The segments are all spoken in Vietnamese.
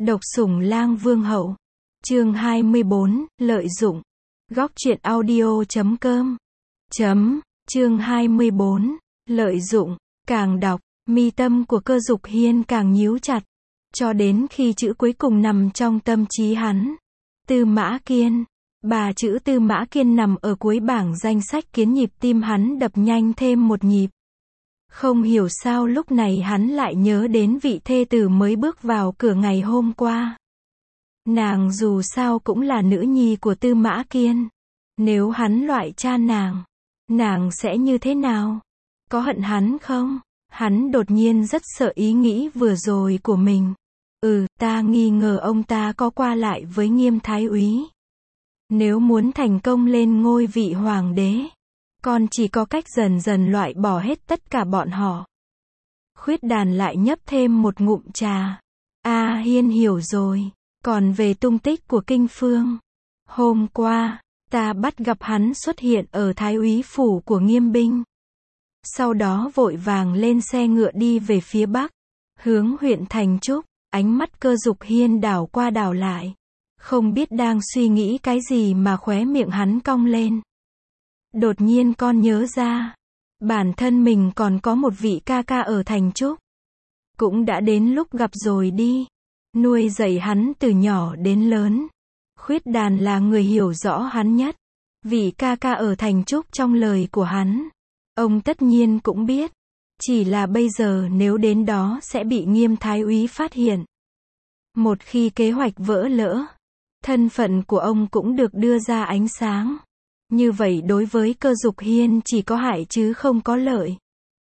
Độc sủng lang vương hậu. Chương 24, lợi dụng. Góc truyện audio.com. Chương 24, lợi dụng. Càng đọc, mi tâm của Cơ Dục Hiên càng nhíu chặt. Cho đến khi chữ cuối cùng nằm trong tâm trí hắn. Tư Mã Kiên. Bà chữ Tư Mã Kiên nằm ở cuối bảng danh sách khiến nhịp tim hắn đập nhanh thêm một nhịp. Không hiểu sao lúc này hắn lại nhớ đến vị thê tử mới bước vào cửa ngày hôm qua. Nàng dù sao cũng là nữ nhi của Tư Mã Kiên. Nếu hắn loại cha nàng sẽ như thế nào? Có hận hắn không? Hắn đột nhiên rất sợ ý nghĩ vừa rồi của mình. Ta nghi ngờ ông ta có qua lại với Nghiêm Thái úy. Nếu muốn thành công lên ngôi vị hoàng đế, con chỉ có cách dần dần loại bỏ hết tất cả bọn họ. Khuyết Đàn lại nhấp thêm một ngụm trà. Hiên hiểu rồi. Còn về tung tích của Kinh Phương, hôm qua, ta bắt gặp hắn xuất hiện ở Thái úy phủ của Nghiêm binh. Sau đó vội vàng lên xe ngựa đi về phía bắc, hướng huyện Thành Trúc. Ánh mắt Cơ Dục Hiên đảo qua đảo lại. Không biết đang suy nghĩ cái gì mà khóe miệng hắn cong lên. Đột nhiên con nhớ ra, bản thân mình còn có một vị ca ca ở Thành Trúc. Cũng đã đến lúc gặp rồi đi. Nuôi dạy hắn từ nhỏ đến lớn. Khuyết Đàn là người hiểu rõ hắn nhất. Vị ca ca ở Thành Trúc trong lời của hắn, ông tất nhiên cũng biết. Chỉ là bây giờ nếu đến đó sẽ bị Nghiêm Thái úy phát hiện. Một khi kế hoạch vỡ lỡ, thân phận của ông cũng được đưa ra ánh sáng. Như vậy đối với Cơ Dục Hiên chỉ có hại chứ không có lợi.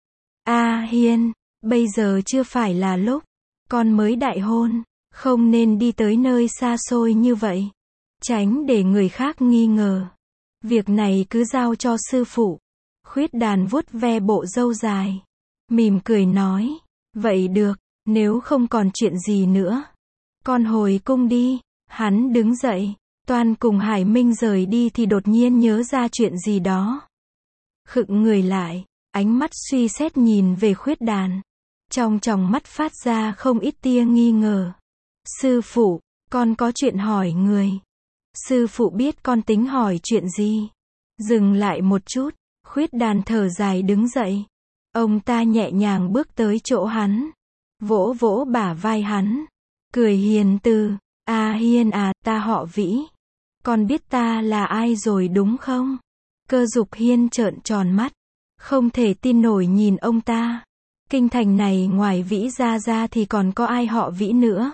Hiên, bây giờ chưa phải là lúc. Con mới đại hôn, không nên đi tới nơi xa xôi như vậy. Tránh để người khác nghi ngờ. Việc này cứ giao cho sư phụ. Khuyết Đàn vuốt ve bộ râu dài, mỉm cười nói. Vậy được, nếu không còn chuyện gì nữa, con hồi cung đi. Hắn đứng dậy, toan cùng Hải Minh rời đi thì đột nhiên nhớ ra chuyện gì đó. Khựng người lại, ánh mắt suy xét nhìn về Khuyết Đàn. Trong tròng mắt phát ra không ít tia nghi ngờ. Sư phụ, con có chuyện hỏi người. Sư phụ biết con tính hỏi chuyện gì. Dừng lại một chút, Khuyết Đàn thở dài đứng dậy. Ông ta nhẹ nhàng bước tới chỗ hắn, vỗ vỗ bả vai hắn, cười hiền từ. Hiên ta họ Vĩ. Con biết ta là ai rồi đúng không? Cơ Dục Hiên trợn tròn mắt, không thể tin nổi nhìn ông ta. Kinh thành này ngoài Vĩ gia ra thì còn có ai họ Vĩ nữa?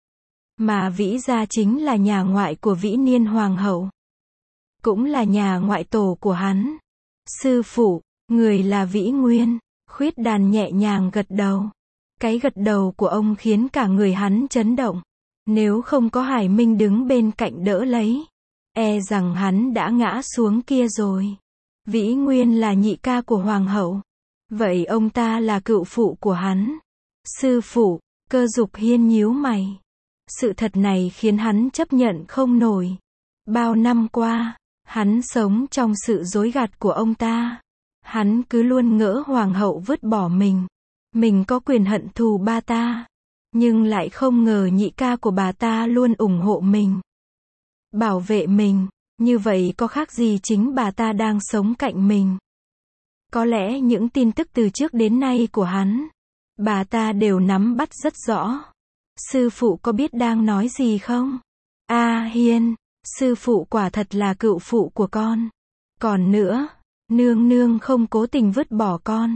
Mà Vĩ gia chính là nhà ngoại của Vĩ Niên hoàng hậu, cũng là nhà ngoại tổ của hắn. Sư phụ, người là Vĩ Nguyên. Khuyết Đàn nhẹ nhàng gật đầu. Cái gật đầu của ông khiến cả người hắn chấn động. Nếu không có Hải Minh đứng bên cạnh đỡ lấy, rằng hắn đã ngã xuống kia rồi. Vĩ Nguyên là nhị ca của hoàng hậu. Vậy ông ta là cựu phụ của hắn. Sư phụ, Cơ Dục Hiên nhíu mày. Sự thật này khiến hắn chấp nhận không nổi. Bao năm qua, hắn sống trong sự dối gạt của ông ta. Hắn cứ luôn ngỡ hoàng hậu vứt bỏ mình. Mình có quyền hận thù ba ta. Nhưng lại không ngờ nhị ca của bà ta luôn ủng hộ mình, bảo vệ mình. Như vậy có khác gì chính bà ta đang sống cạnh mình. Có lẽ những tin tức từ trước đến nay của hắn, bà ta đều nắm bắt rất rõ. Sư phụ có biết đang nói gì không? Hiên, sư phụ quả thật là cựu phụ của con. Còn nữa, nương nương không cố tình vứt bỏ con.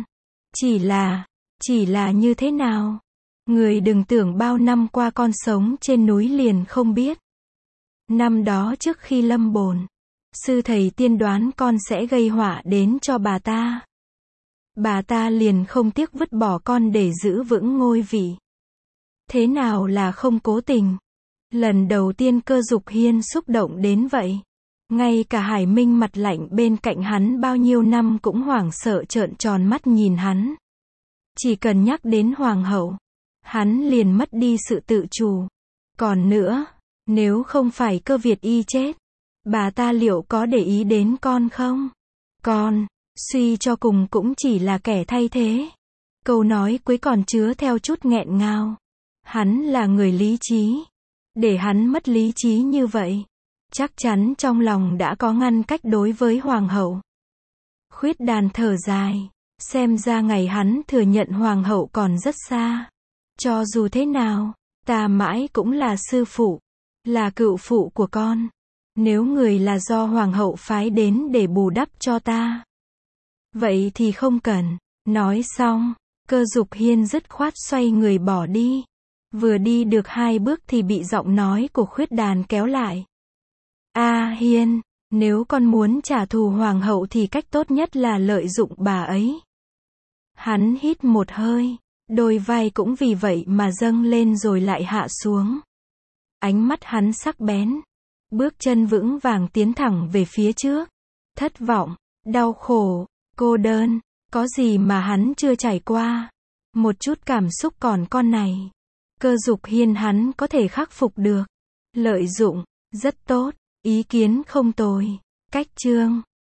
Chỉ là như thế nào? Người đừng tưởng bao năm qua con sống trên núi liền không biết. Năm đó trước khi lâm bồn, sư thầy tiên đoán con sẽ gây họa đến cho bà ta. Bà ta liền không tiếc vứt bỏ con để giữ vững ngôi vị. Thế nào là không cố tình? Lần đầu tiên Cơ Dục Hiên xúc động đến vậy. Ngay cả Hải Minh mặt lạnh bên cạnh hắn bao nhiêu năm cũng hoảng sợ trợn tròn mắt nhìn hắn. Chỉ cần nhắc đến hoàng hậu, hắn liền mất đi sự tự chủ. Còn nữa, nếu không phải Cơ Việt Y chết, bà ta liệu có để ý đến con không? Con, suy cho cùng cũng chỉ là kẻ thay thế. Câu nói cuối còn chứa theo chút nghẹn ngào. Hắn là người lý trí, để hắn mất lý trí như vậy. Chắc chắn trong lòng đã có ngăn cách đối với hoàng hậu. Khuyết Đàn thở dài, xem ra ngày hắn thừa nhận hoàng hậu còn rất xa. Cho dù thế nào, ta mãi cũng là sư phụ, là cựu phụ của con. Nếu người là do hoàng hậu phái đến để bù đắp cho ta, vậy thì không cần. Nói xong, Cơ Dục Hiên dứt khoát xoay người bỏ đi. Vừa đi được 2 bước thì bị giọng nói của Khuyết Đàn kéo lại. A Hiên, nếu con muốn trả thù hoàng hậu thì cách tốt nhất là lợi dụng bà ấy. Hắn hít một hơi, đôi vai cũng vì vậy mà dâng lên rồi lại hạ xuống. Ánh mắt hắn sắc bén, bước chân vững vàng tiến thẳng về phía trước. Thất vọng, đau khổ, cô đơn, có gì mà hắn chưa trải qua. Một chút cảm xúc còn con này. Cơ Dục Hiên hắn có thể khắc phục được. Lợi dụng, rất tốt, ý kiến không tồi. Cách chương